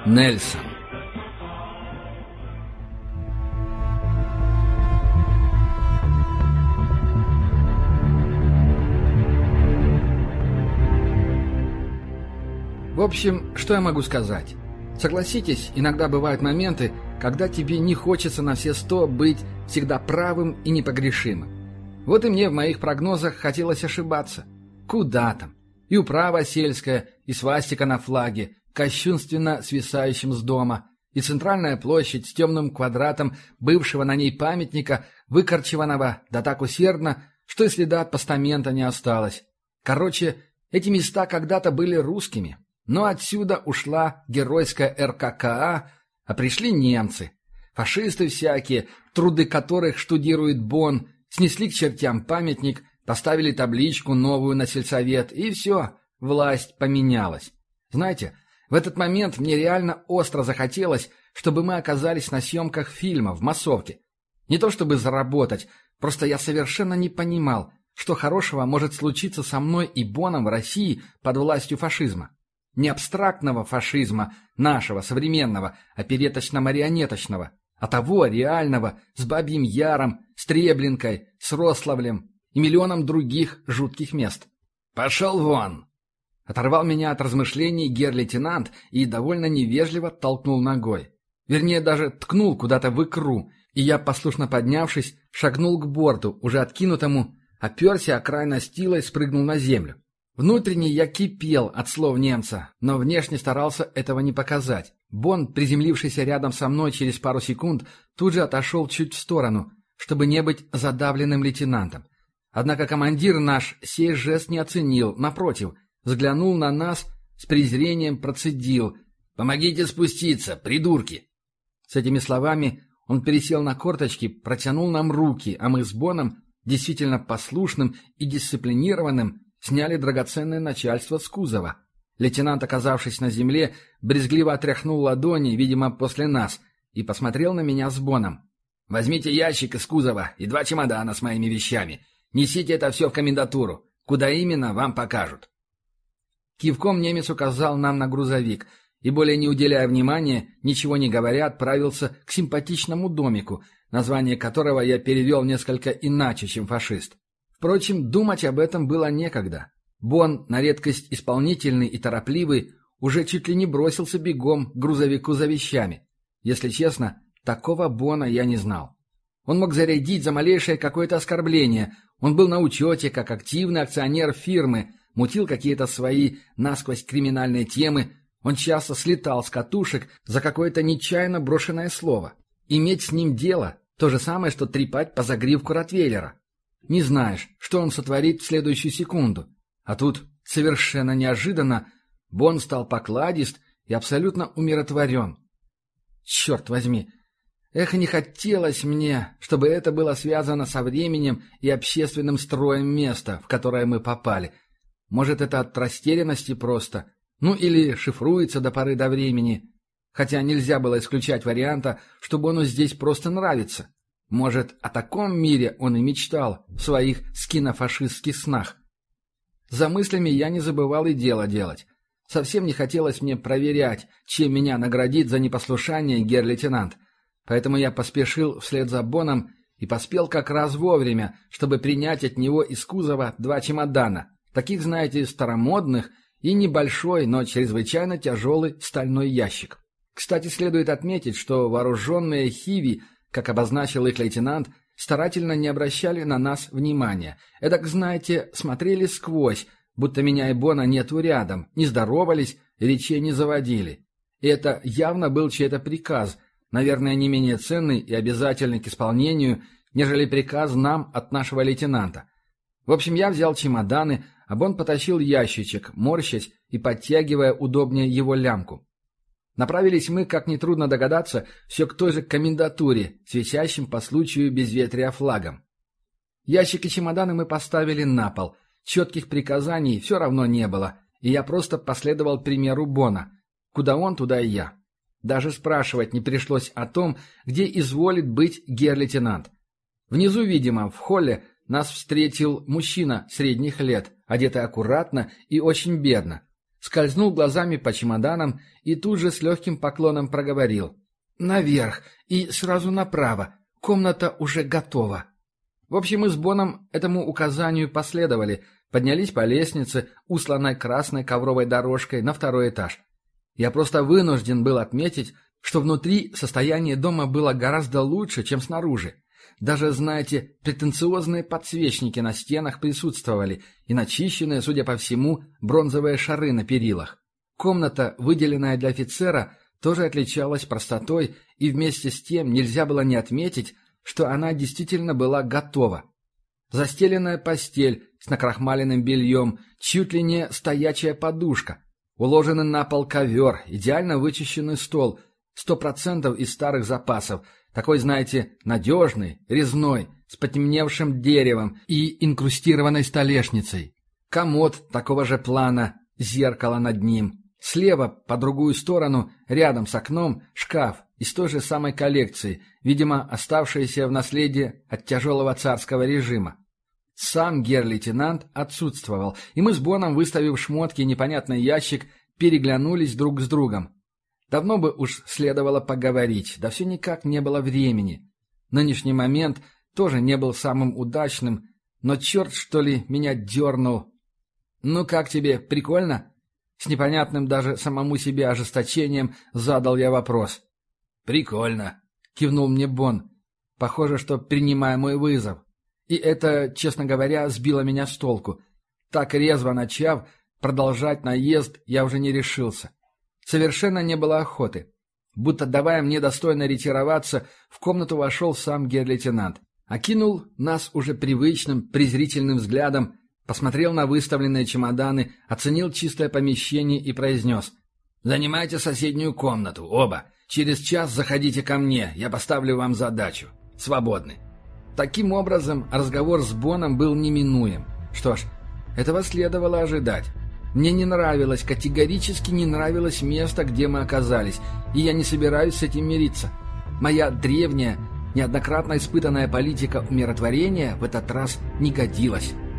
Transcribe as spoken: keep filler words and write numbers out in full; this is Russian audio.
Нельсон. В общем, что я могу сказать? Согласитесь, иногда бывают моменты, когда тебе не хочется на все сто быть всегда правым и непогрешимым. Вот и мне в моих прогнозах хотелось ошибаться. Куда там? И управа сельская, и свастика на флаге, кощунственно свисающим с дома, и центральная площадь с темным квадратом бывшего на ней памятника, выкорчеванного, да так усердно, что и следа от постамента не осталось. Короче, эти места когда-то были русскими, но отсюда ушла геройская эр ка ка а, а пришли немцы. Фашисты всякие, труды которых штудирует Бонн, снесли к чертям памятник, поставили табличку новую на сельсовет, и все, власть поменялась. Знаете, в этот момент мне реально остро захотелось, чтобы мы оказались на съемках фильма в массовке. Не то чтобы заработать, просто я совершенно не понимал, что хорошего может случиться со мной и Бонном в России под властью фашизма. Не абстрактного фашизма, нашего, современного, опереточно-марионеточного, а того реального, с Бабьим Яром, с Треблинкой, с Рославлем и миллионом других жутких мест. «Пошел вон!» Оторвал меня от размышлений гер-лейтенант и довольно невежливо толкнул ногой. Вернее, даже ткнул куда-то в икру, и я, послушно поднявшись, шагнул к борту, уже откинутому, оперся о край настила и спрыгнул на землю. Внутренне я кипел от слов немца, но внешне старался этого не показать. Бонн, приземлившийся рядом со мной через пару секунд, тут же отошел чуть в сторону, чтобы не быть задавленным лейтенантом. Однако командир наш сей жест не оценил, напротив, взглянул на нас, с презрением процедил: «Помогите спуститься, придурки!» С этими словами он пересел на корточки, протянул нам руки, а мы с Бонном, действительно послушным и дисциплинированным, сняли драгоценное начальство с кузова. Лейтенант, оказавшись на земле, брезгливо отряхнул ладони, видимо, после нас, и посмотрел на меня с Бонном. «Возьмите ящик из кузова и два чемодана с моими вещами. Несите это все в комендатуру. Куда именно, вам покажут». Кивком немец указал нам на грузовик и, более не уделяя внимания, ничего не говоря, отправился к симпатичному домику, название которого я перевел несколько иначе, чем фашист. Впрочем, думать об этом было некогда. Бонн, на редкость исполнительный и торопливый, уже чуть ли не бросился бегом к грузовику за вещами. Если честно, такого Бонна я не знал. Он мог зарядить за малейшее какое-то оскорбление. Он был на учете как активный акционер фирмы, мутил какие-то свои насквозь криминальные темы. Он часто слетал с катушек за какое-то нечаянно брошенное слово. Иметь с ним дело – то же самое, что трепать по загривку ротвейлера. Не знаешь, что он сотворит в следующую секунду. А тут, совершенно неожиданно, Бонн стал покладист и абсолютно умиротворен. Черт возьми! Эх, не хотелось мне, чтобы это было связано со временем и общественным строем места, в которое мы попали. Может, это от растерянности просто, ну или шифруется до поры до времени. Хотя нельзя было исключать варианта, что Бонну здесь просто нравится. Может, о таком мире он и мечтал в своих скинофашистских снах. За мыслями я не забывал и дело делать. Совсем не хотелось мне проверять, чем меня наградит за непослушание гер-лейтенант. Поэтому я поспешил вслед за Бонном и поспел как раз вовремя, чтобы принять от него из кузова два чемодана, таких, знаете, старомодных, и небольшой, но чрезвычайно тяжелый стальной ящик. Кстати, следует отметить, что вооруженные хиви, как обозначил их лейтенант, старательно не обращали на нас внимания. Эдак, знаете, смотрели сквозь, будто меня и Бонна нету рядом, не здоровались, речей не заводили. И это явно был чей-то приказ, наверное, не менее ценный и обязательный к исполнению, нежели приказ нам от нашего лейтенанта. В общем, я взял чемоданы, а Бонн потащил ящичек, морщась и подтягивая удобнее его лямку. Направились мы, как нетрудно догадаться, все к той же комендатуре, с висящим по случаю безветрия флагом. Ящик и чемоданы мы поставили на пол. Четких приказаний все равно не было, и я просто последовал примеру Бонна. Куда он, туда и я. Даже спрашивать не пришлось о том, где изволит быть гер-лейтенант. Внизу, видимо, в холле, нас встретил мужчина средних лет, одетый аккуратно и очень бедно. скользнул глазами по чемоданам и тут же с легким поклоном проговорил. «Наверх и сразу направо. Комната уже готова». В общем, мы с Боном этому указанию последовали, поднялись по лестнице, усланной красной ковровой дорожкой, на второй этаж. Я просто вынужден был отметить, что внутри состояние дома было гораздо лучше, чем снаружи. Даже, знаете, претенциозные подсвечники на стенах присутствовали и начищенные, судя по всему, бронзовые шары на перилах. Комната, выделенная для офицера, тоже отличалась простотой, и вместе с тем нельзя было не отметить, что она действительно была готова. Застеленная постель с накрахмаленным бельем, чуть ли не стоячая подушка, уложенный на пол ковер, идеально вычищенный стол, сто процентов из старых запасов, такой, знаете, надежный, резной, с потемневшим деревом и инкрустированной столешницей. Комод такого же плана, зеркало над ним. Слева, по другую сторону, рядом с окном, шкаф из той же самой коллекции, видимо, оставшийся в наследие от тяжелого царского режима. Сам гер-лейтенант отсутствовал, и мы с Боном, выставив шмотки и непонятный ящик, переглянулись друг с другом. Давно бы уж следовало поговорить, да все никак не было времени. Нынешний момент тоже не был самым удачным, но черт, что ли, меня дернул. «Ну как тебе, прикольно?» С непонятным даже самому себе ожесточением задал я вопрос. «Прикольно», — кивнул мне Бон. Похоже, что принимая мой вызов. И это, честно говоря, сбило меня с толку. Так резво начав, продолжать наезд я уже не решился. Совершенно не было охоты. Будто давая мне достойно ретироваться, в комнату вошел сам гер-лейтенант. Окинул нас уже привычным, презрительным взглядом, посмотрел на выставленные чемоданы, оценил чистое помещение и произнес: «Занимайте соседнюю комнату, оба. Через час заходите ко мне, я поставлю вам задачу. Свободны». Таким образом, разговор с Боном был неминуем. Что ж, этого следовало ожидать. Мне не нравилось, категорически не нравилось место, где мы оказались, и я не собираюсь с этим мириться. Моя древняя, неоднократно испытанная политика умиротворения в этот раз не годилась.